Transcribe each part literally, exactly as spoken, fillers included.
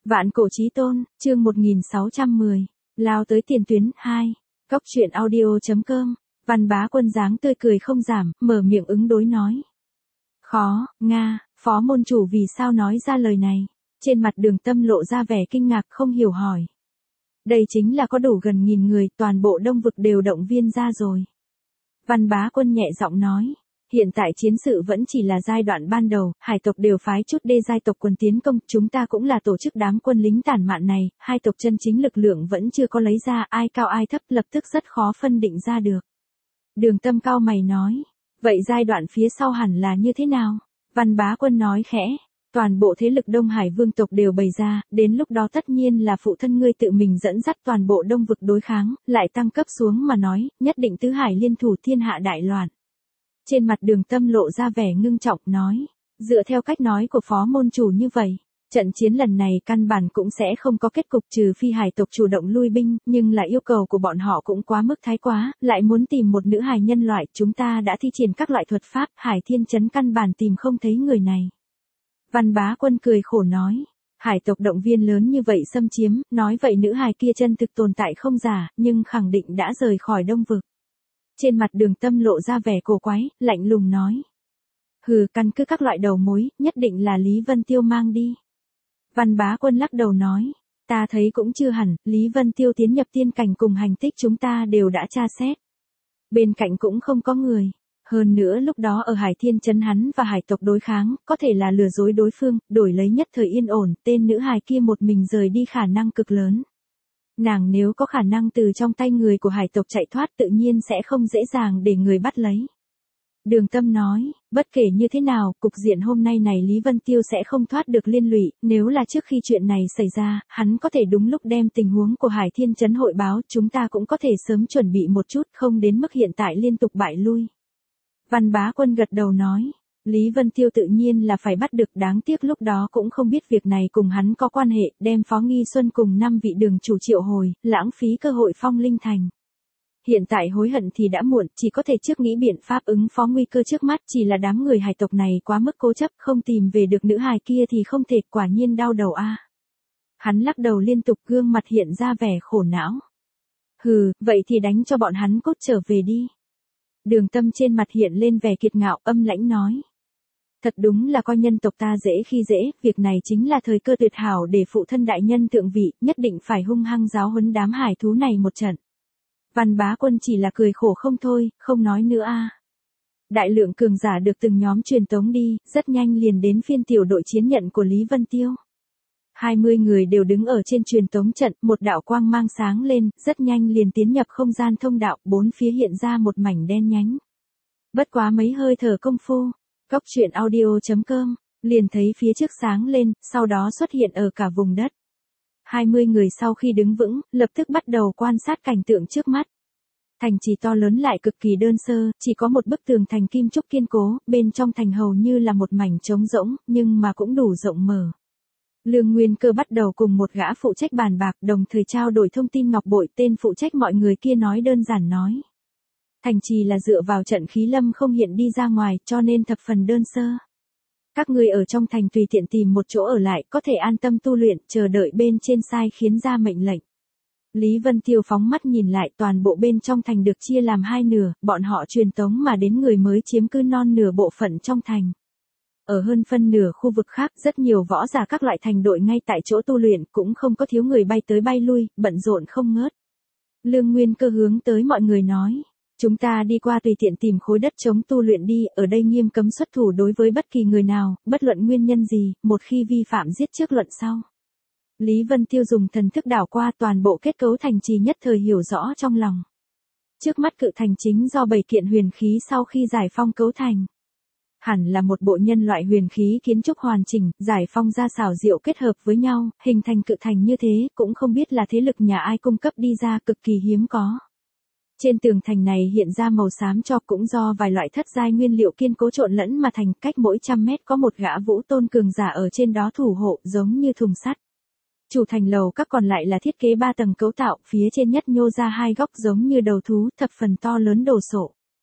Vạn cổ chí tôn, chương một nghìn sáu trăm mười. Lao tới tiền tuyến, hai. Cốc truyện audio.com. Văn Bá Quân dáng tươi cười không giảm, mở miệng ứng đối nói. Khó, Nga, phó môn chủ vì sao nói ra lời này? Trên mặt Đường Tâm lộ ra vẻ kinh ngạc không hiểu hỏi. Đây chính là có đủ gần nghìn người, toàn bộ Đông Vực đều động viên ra rồi. Văn Bá Quân nhẹ giọng nói. Hiện tại chiến sự vẫn chỉ là giai đoạn ban đầu, hải tộc đều phái chút đê giai tộc quân tiến công, chúng ta cũng là tổ chức đám quân lính tản mạn này, hai tộc chân chính lực lượng vẫn chưa có lấy ra, ai cao ai thấp lập tức rất khó phân định ra được. Đường Tâm cao mày nói, vậy giai đoạn phía sau hẳn là như thế nào? Văn Bá Quân nói khẽ, toàn bộ thế lực Đông Hải vương tộc đều bày ra, đến lúc đó tất nhiên là phụ thân ngươi tự mình dẫn dắt toàn bộ Đông Vực đối kháng, lại tăng cấp xuống mà nói, nhất định tứ hải liên thủ thiên hạ đại loạn. Trên mặt Đường Tâm lộ ra vẻ ngưng trọng nói, dựa theo cách nói của phó môn chủ như vậy, trận chiến lần này căn bản cũng sẽ không có kết cục trừ phi hải tộc chủ động lui binh, nhưng là yêu cầu của bọn họ cũng quá mức thái quá, lại muốn tìm một nữ hài nhân loại, chúng ta đã thi triển các loại thuật pháp, Hải Thiên Trấn căn bản tìm không thấy người này. Văn Bá Quân cười khổ nói, hải tộc động viên lớn như vậy xâm chiếm, nói vậy nữ hài kia chân thực tồn tại không giả, nhưng khẳng định đã rời khỏi Đông Vực. Trên mặt Đường Tâm lộ ra vẻ cổ quái, lạnh lùng nói. Hừ, căn cứ các loại đầu mối, nhất định là Lý Vân Tiêu mang đi. Văn Bá Quân lắc đầu nói, ta thấy cũng chưa hẳn, Lý Vân Tiêu tiến nhập tiên cảnh cùng hành tích chúng ta đều đã tra xét. Bên cạnh cũng không có người. Hơn nữa lúc đó ở Hải Thiên Trấn hắn và hải tộc đối kháng, có thể là lừa dối đối phương, đổi lấy nhất thời yên ổn, tên nữ hài kia một mình rời đi khả năng cực lớn. Nàng nếu có khả năng từ trong tay người của hải tộc chạy thoát tự nhiên sẽ không dễ dàng để người bắt lấy. Đường Tâm nói, bất kể như thế nào, cục diện hôm nay này Lý Vân Tiêu sẽ không thoát được liên lụy, nếu là trước khi chuyện này xảy ra, hắn có thể đúng lúc đem tình huống của Hải Thiên Trấn hội báo, chúng ta cũng có thể sớm chuẩn bị một chút, không đến mức hiện tại liên tục bại lui. Văn Bá Quân gật đầu nói, Lý Vân Tiêu tự nhiên là phải bắt được, đáng tiếc lúc đó cũng không biết việc này cùng hắn có quan hệ, đem Phó Nghi Xuân cùng năm vị đường chủ triệu hồi, lãng phí cơ hội phong linh thành. Hiện tại hối hận thì đã muộn, chỉ có thể trước nghĩ biện pháp ứng phó nguy cơ trước mắt, chỉ là đám người hải tộc này quá mức cố chấp, không tìm về được nữ hài kia thì không thể, quả nhiên đau đầu a. Hắn lắc đầu liên tục, gương mặt hiện ra vẻ khổ não. Hừ, vậy thì đánh cho bọn hắn cốt trở về đi. Đường Tâm trên mặt hiện lên vẻ kiệt ngạo, âm lãnh nói. Thật đúng là coi nhân tộc ta dễ khi dễ, việc này chính là thời cơ tuyệt hảo để phụ thân đại nhân thượng vị, nhất định phải hung hăng giáo huấn đám hải thú này một trận. Văn Bá Quân chỉ là cười khổ không thôi, không nói nữa a. Đại lượng cường giả được từng nhóm truyền tống đi, rất nhanh liền đến phiên tiểu đội chiến nhận của Lý Vân Tiêu. hai mươi người đều đứng ở trên truyền tống trận, một đạo quang mang sáng lên, rất nhanh liền tiến nhập không gian thông đạo, bốn phía hiện ra một mảnh đen nhánh. Bất quá mấy hơi thở công phu, Cốc truyện audio.com, liền thấy phía trước sáng lên, sau đó xuất hiện ở cả vùng đất. hai mươi người sau khi đứng vững, lập tức bắt đầu quan sát cảnh tượng trước mắt. Thành trì to lớn lại cực kỳ đơn sơ, chỉ có một bức tường thành kim trúc kiên cố, bên trong thành hầu như là một mảnh trống rỗng, nhưng mà cũng đủ rộng mở. Lương Nguyên Cơ bắt đầu cùng một gã phụ trách bàn bạc, đồng thời trao đổi thông tin ngọc bội, tên phụ trách mọi người kia nói đơn giản nói. Thành trì là dựa vào trận khí lâm không hiện đi ra ngoài, cho nên thập phần đơn sơ. Các ngươi ở trong thành tùy tiện tìm một chỗ ở lại, có thể an tâm tu luyện, chờ đợi bên trên sai khiến ra mệnh lệnh. Lý Vân Tiêu phóng mắt nhìn lại, toàn bộ bên trong thành được chia làm hai nửa, bọn họ truyền tống mà đến người mới chiếm cứ non nửa bộ phận trong thành. Ở hơn phân nửa khu vực khác, rất nhiều võ giả các loại thành đội ngay tại chỗ tu luyện, cũng không có thiếu người bay tới bay lui, bận rộn không ngớt. Lương Nguyên Cơ hướng tới mọi người nói, chúng ta đi qua tùy tiện tìm khối đất chống tu luyện đi, ở đây nghiêm cấm xuất thủ đối với bất kỳ người nào, bất luận nguyên nhân gì, một khi vi phạm giết trước luận sau. Lý Vân Tiêu dùng thần thức đảo qua toàn bộ kết cấu thành trì, nhất thời hiểu rõ trong lòng. Trước mắt cự thành chính do bảy kiện huyền khí sau khi giải phong cấu thành. Hẳn là một bộ nhân loại huyền khí kiến trúc hoàn chỉnh, giải phong ra xảo diệu kết hợp với nhau, hình thành cự thành như thế, cũng không biết là thế lực nhà ai cung cấp đi ra, cực kỳ hiếm có. Trên tường thành này hiện ra màu xám cho, cũng do vài loại thất giai nguyên liệu kiên cố trộn lẫn mà thành, cách mỗi trăm mét có một gã vũ tôn cường giả ở trên đó thủ hộ, giống như thùng sắt. Chủ thành lầu các còn lại là thiết kế ba tầng cấu tạo, phía trên nhất nhô ra hai góc giống như đầu thú, thập phần to lớn đồ sộ.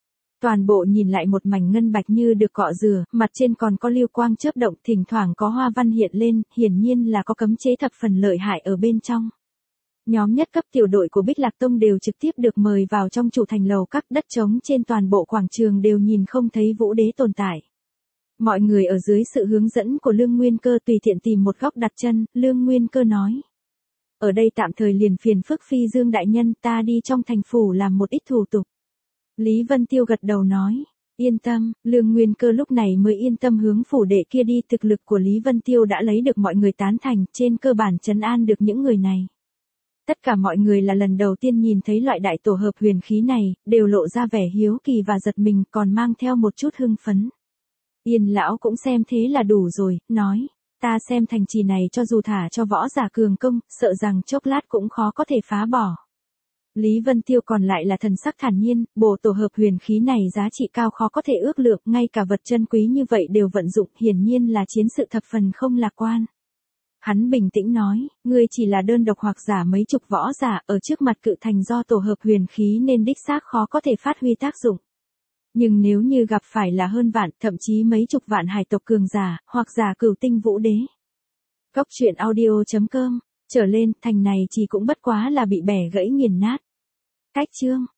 Toàn bộ nhìn lại một mảnh ngân bạch như được cọ rửa, mặt trên còn có lưu quang chớp động, thỉnh thoảng có hoa văn hiện lên, hiển nhiên là có cấm chế thập phần lợi hại ở bên trong. Nhóm nhất cấp tiểu đội của Bích Lạc Tông đều trực tiếp được mời vào trong chủ thành lầu các, đất trống trên toàn bộ quảng trường đều nhìn không thấy Vũ Đế tồn tại. Mọi người ở dưới sự hướng dẫn của Lương Nguyên Cơ tùy tiện tìm một góc đặt chân, Lương Nguyên Cơ nói. Ở đây tạm thời liền phiền phức Phi Dương đại nhân, ta đi trong thành phủ làm một ít thủ tục. Lý Vân Tiêu gật đầu nói. Yên tâm, Lương Nguyên Cơ lúc này mới yên tâm hướng phủ đệ kia đi, thực lực của Lý Vân Tiêu đã lấy được mọi người tán thành, trên cơ bản trấn an được những người này. Tất cả mọi người là lần đầu tiên nhìn thấy loại đại tổ hợp huyền khí này, đều lộ ra vẻ hiếu kỳ và giật mình, còn mang theo một chút hưng phấn. Yên lão cũng xem thế là đủ rồi, nói, ta xem thành trì này cho dù thả cho võ giả cường công, sợ rằng chốc lát cũng khó có thể phá bỏ. Lý Vân Tiêu còn lại là thần sắc thản nhiên, bộ tổ hợp huyền khí này giá trị cao khó có thể ước lượng, ngay cả vật chân quý như vậy đều vận dụng, hiển nhiên là chiến sự thập phần không lạc quan. Hắn bình tĩnh nói, ngươi chỉ là đơn độc hoặc giả mấy chục võ giả, ở trước mặt cự thành do tổ hợp huyền khí nên đích xác khó có thể phát huy tác dụng. Nhưng nếu như gặp phải là hơn vạn, thậm chí mấy chục vạn hải tộc cường giả, hoặc giả cửu tinh Vũ Đế. Cốc truyện audio chấm com, trở lên, thành này chỉ cũng bất quá là bị bẻ gãy nghiền nát. Cách chương